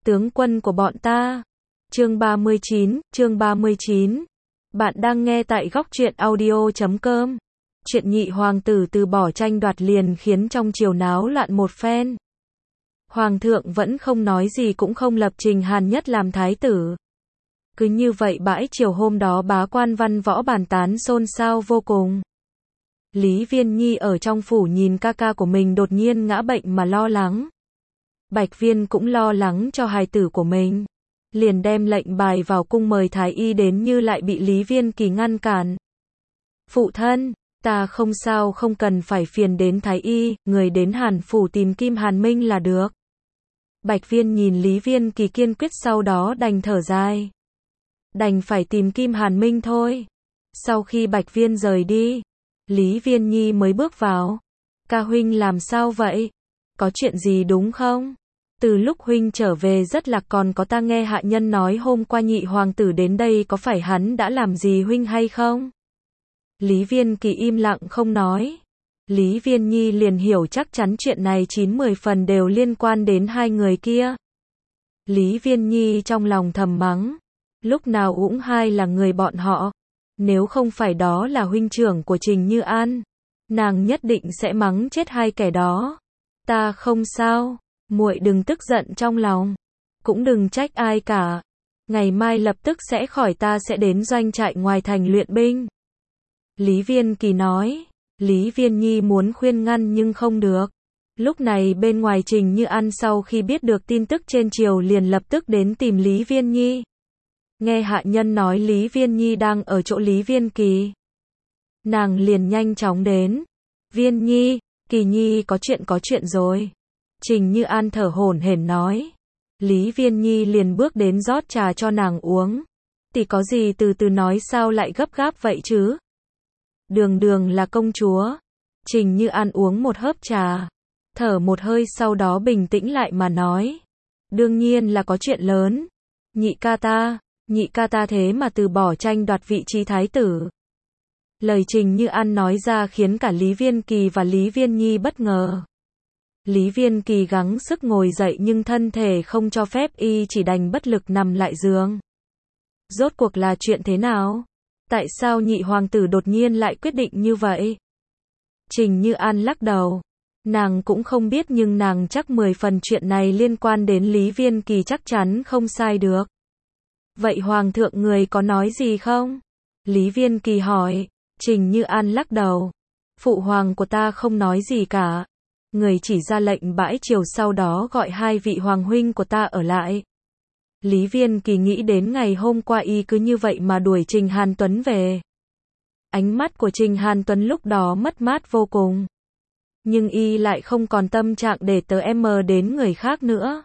tướng quân của bọn ta. Chương 39. Bạn đang nghe tại góc truyện audio.com. Chuyện nhị hoàng tử từ bỏ tranh đoạt liền khiến trong triều náo loạn một phen. Hoàng thượng vẫn không nói gì cũng không lập Trình Hàn Nhất làm thái tử. Cứ như vậy bãi triều hôm đó bá quan văn võ bàn tán xôn xao vô cùng. Lý Viên Nhi ở trong phủ nhìn ca ca của mình đột nhiên ngã bệnh mà lo lắng. Bạch Viên cũng lo lắng cho hài tử của mình. Liền đem lệnh bài vào cung mời thái y đến như lại bị Lý Viên Kỳ ngăn cản. Phụ thân, ta không sao, không cần phải phiền đến thái y, người đến Hàn phủ tìm Kim Hàn Minh là được. Bạch Viên nhìn Lý Viên Kỳ kiên quyết sau đó đành thở dài. Đành phải tìm Kim Hàn Minh thôi. Sau khi Bạch Viên rời đi, Lý Viên Nhi mới bước vào. Ca huynh làm sao vậy? Có chuyện gì đúng không? Từ lúc huynh trở về rất lạc, còn có ta nghe hạ nhân nói hôm qua nhị hoàng tử đến đây, có phải hắn đã làm gì huynh hay không? Lý Viên Kỳ im lặng không nói. Lý Viên Nhi liền hiểu chắc chắn chuyện này 9-10 phần đều liên quan đến hai người kia. Lý Viên Nhi trong lòng thầm mắng. Lúc nào cũng hai là người bọn họ. Nếu không phải đó là huynh trưởng của Trình Như An, nàng nhất định sẽ mắng chết hai kẻ đó. Ta không sao, muội đừng tức giận trong lòng, cũng đừng trách ai cả. Ngày mai lập tức sẽ khỏi, ta sẽ đến doanh trại ngoài thành luyện binh. Lý Viên Kỳ nói. Lý Viên Nhi muốn khuyên ngăn nhưng không được. Lúc này bên ngoài Trình Như An sau khi biết được tin tức trên triều liền lập tức đến tìm Lý Viên Nhi. Nghe hạ nhân nói Lý Viên Nhi đang ở chỗ Lý Viên Kỳ, nàng liền nhanh chóng đến. Viên Nhi, Kỳ Nhi có chuyện rồi. Trình Như An thở hổn hển nói. Lý Viên Nhi liền bước đến rót trà cho nàng uống. Thì có gì từ từ nói, sao lại gấp gáp vậy chứ? Đường là công chúa. Trình Như An uống một hớp trà, thở một hơi sau đó bình tĩnh lại mà nói. Đương nhiên là có chuyện lớn. Nhị ca ta thế mà từ bỏ tranh đoạt vị trí thái tử. Lời Trình Như An nói ra khiến cả Lý Viên Kỳ và Lý Viên Nhi bất ngờ. Lý Viên Kỳ gắng sức ngồi dậy nhưng thân thể không cho phép, y chỉ đành bất lực nằm lại giường. Rốt cuộc là chuyện thế nào? Tại sao nhị hoàng tử đột nhiên lại quyết định như vậy? Trình Như An lắc đầu. Nàng cũng không biết nhưng nàng chắc 10 phần chuyện này liên quan đến Lý Viên Kỳ chắc chắn không sai được. Vậy hoàng thượng người có nói gì không? Lý Viên Kỳ hỏi. Trình Như An lắc đầu. Phụ hoàng của ta không nói gì cả. Người chỉ ra lệnh bãi triều, sau đó gọi hai vị hoàng huynh của ta ở lại. Lý Viên Kỳ nghĩ đến ngày hôm qua y cứ như vậy mà đuổi Trình Hàn Tuấn về. Ánh mắt của Trình Hàn Tuấn lúc đó mất mát vô cùng. Nhưng y lại không còn tâm trạng để đến người khác nữa.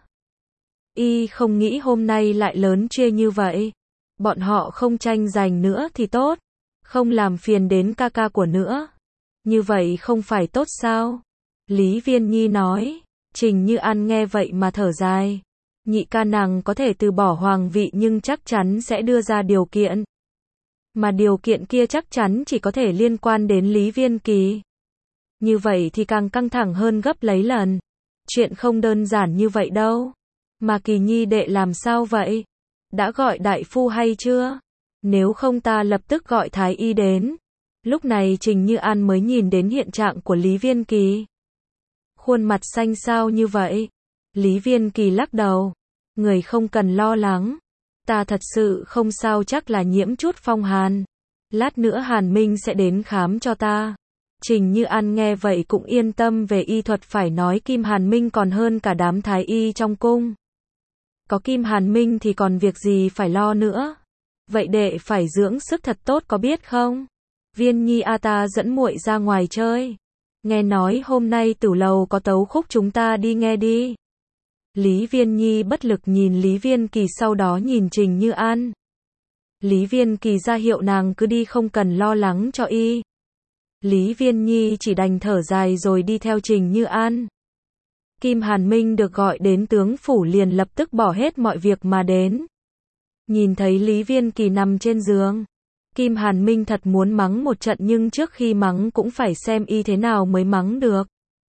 Y không nghĩ hôm nay lại lớn chia như vậy. Bọn họ không tranh giành nữa thì tốt. Không làm phiền đến ca ca của nữa. Như vậy không phải tốt sao? Lý Viên Nhi nói. Trình Như An nghe vậy mà thở dài. Nhị ca nàng có thể từ bỏ hoàng vị nhưng chắc chắn sẽ đưa ra điều kiện. Mà điều kiện kia chắc chắn chỉ có thể liên quan đến Lý Viên Kỳ. Như vậy thì càng căng thẳng hơn gấp lấy lần. Chuyện không đơn giản như vậy đâu. Mà Kỳ Nhi đệ làm sao vậy? Đã gọi đại phu hay chưa? Nếu không ta lập tức gọi thái y đến. Lúc này Trình Như An mới nhìn đến hiện trạng của Lý Viên Kỳ. Khuôn mặt xanh xao như vậy. Lý Viên Kỳ lắc đầu. Người không cần lo lắng. Ta thật sự không sao, chắc là nhiễm chút phong hàn. Lát nữa Hàn Minh sẽ đến khám cho ta. Trình Như An nghe vậy cũng yên tâm về y thuật, phải nói Kim Hàn Minh còn hơn cả đám thái y trong cung. Có Kim Hàn Minh thì còn việc gì phải lo nữa. Vậy đệ phải dưỡng sức thật tốt có biết không? Viên Nhi ta dẫn muội ra ngoài chơi. Nghe nói hôm nay Tử lầu có tấu khúc, chúng ta đi nghe đi. Lý Viên Nhi bất lực nhìn Lý Viên Kỳ, sau đó nhìn Trình Như An. Lý Viên Kỳ ra hiệu nàng cứ đi, không cần lo lắng cho y. Lý Viên Nhi chỉ đành thở dài rồi đi theo Trình Như An. Kim Hàn Minh được gọi đến tướng phủ liền lập tức bỏ hết mọi việc mà đến. Nhìn thấy Lý Viên Kỳ nằm trên giường, Kim Hàn Minh thật muốn mắng một trận nhưng trước khi mắng cũng phải xem y thế nào mới mắng được.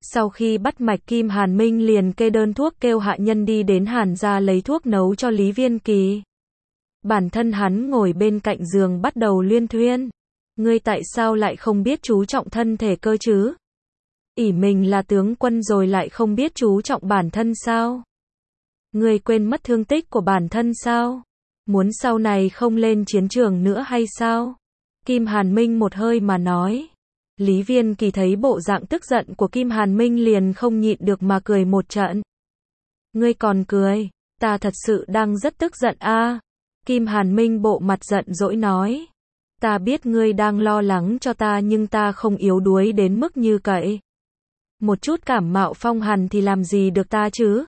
Sau khi bắt mạch Kim Hàn Minh liền kê đơn thuốc kêu hạ nhân đi đến Hàn gia lấy thuốc nấu cho Lý Viên Kỳ. Bản thân hắn ngồi bên cạnh giường bắt đầu luyên thuyên. Ngươi tại sao lại không biết chú trọng thân thể cơ chứ? Ỷ mình là tướng quân rồi lại không biết chú trọng bản thân sao? Ngươi quên mất thương tích của bản thân sao? Muốn sau này không lên chiến trường nữa hay sao? Kim Hàn Minh một hơi mà nói. Lý Viên Kỳ thấy bộ dạng tức giận của Kim Hàn Minh liền không nhịn được mà cười một trận. Ngươi còn cười, ta thật sự đang rất tức giận a. Kim Hàn Minh bộ mặt giận dỗi nói. Ta biết ngươi đang lo lắng cho ta nhưng ta không yếu đuối đến mức như vậy. Một chút cảm mạo phong hàn thì làm gì được ta chứ?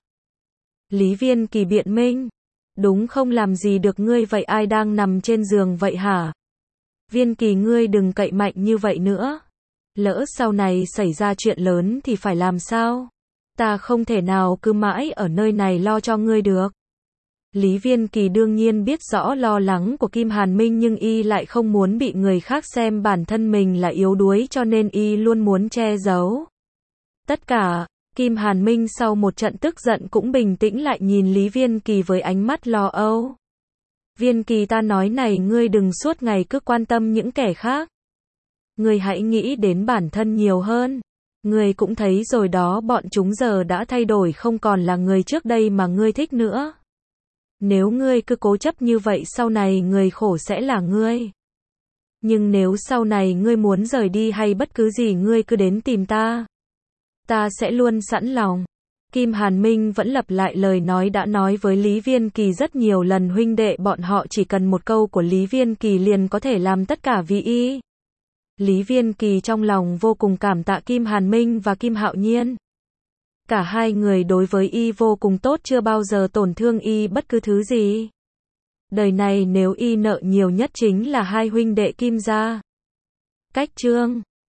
Lý Viên Kỳ biện minh. Đúng không làm gì được ngươi vậy ai đang nằm trên giường vậy hả? Viên Kỳ ngươi đừng cậy mạnh như vậy nữa. Lỡ sau này xảy ra chuyện lớn thì phải làm sao? Ta không thể nào cứ mãi ở nơi này lo cho ngươi được. Lý Viên Kỳ đương nhiên biết rõ lo lắng của Kim Hàn Minh nhưng y lại không muốn bị người khác xem bản thân mình là yếu đuối cho nên y luôn muốn che giấu. Tất cả, Kim Hàn Minh sau một trận tức giận cũng bình tĩnh lại nhìn Lý Viên Kỳ với ánh mắt lo âu. Viên Kỳ ta nói này ngươi đừng suốt ngày cứ quan tâm những kẻ khác. Ngươi hãy nghĩ đến bản thân nhiều hơn. Ngươi cũng thấy rồi đó bọn chúng giờ đã thay đổi không còn là người trước đây mà ngươi thích nữa. Nếu ngươi cứ cố chấp như vậy sau này người khổ sẽ là ngươi. Nhưng nếu sau này ngươi muốn rời đi hay bất cứ gì ngươi cứ đến tìm ta. Ta sẽ luôn sẵn lòng. Kim Hàn Minh vẫn lặp lại lời nói đã nói với Lý Viên Kỳ rất nhiều lần huynh đệ bọn họ chỉ cần một câu của Lý Viên Kỳ liền có thể làm tất cả vì y. Lý Viên Kỳ trong lòng vô cùng cảm tạ Kim Hàn Minh và Kim Hạo Nhiên. Cả hai người đối với y vô cùng tốt chưa bao giờ tổn thương y bất cứ thứ gì. Đời này nếu y nợ nhiều nhất chính là hai huynh đệ Kim gia. Cách chương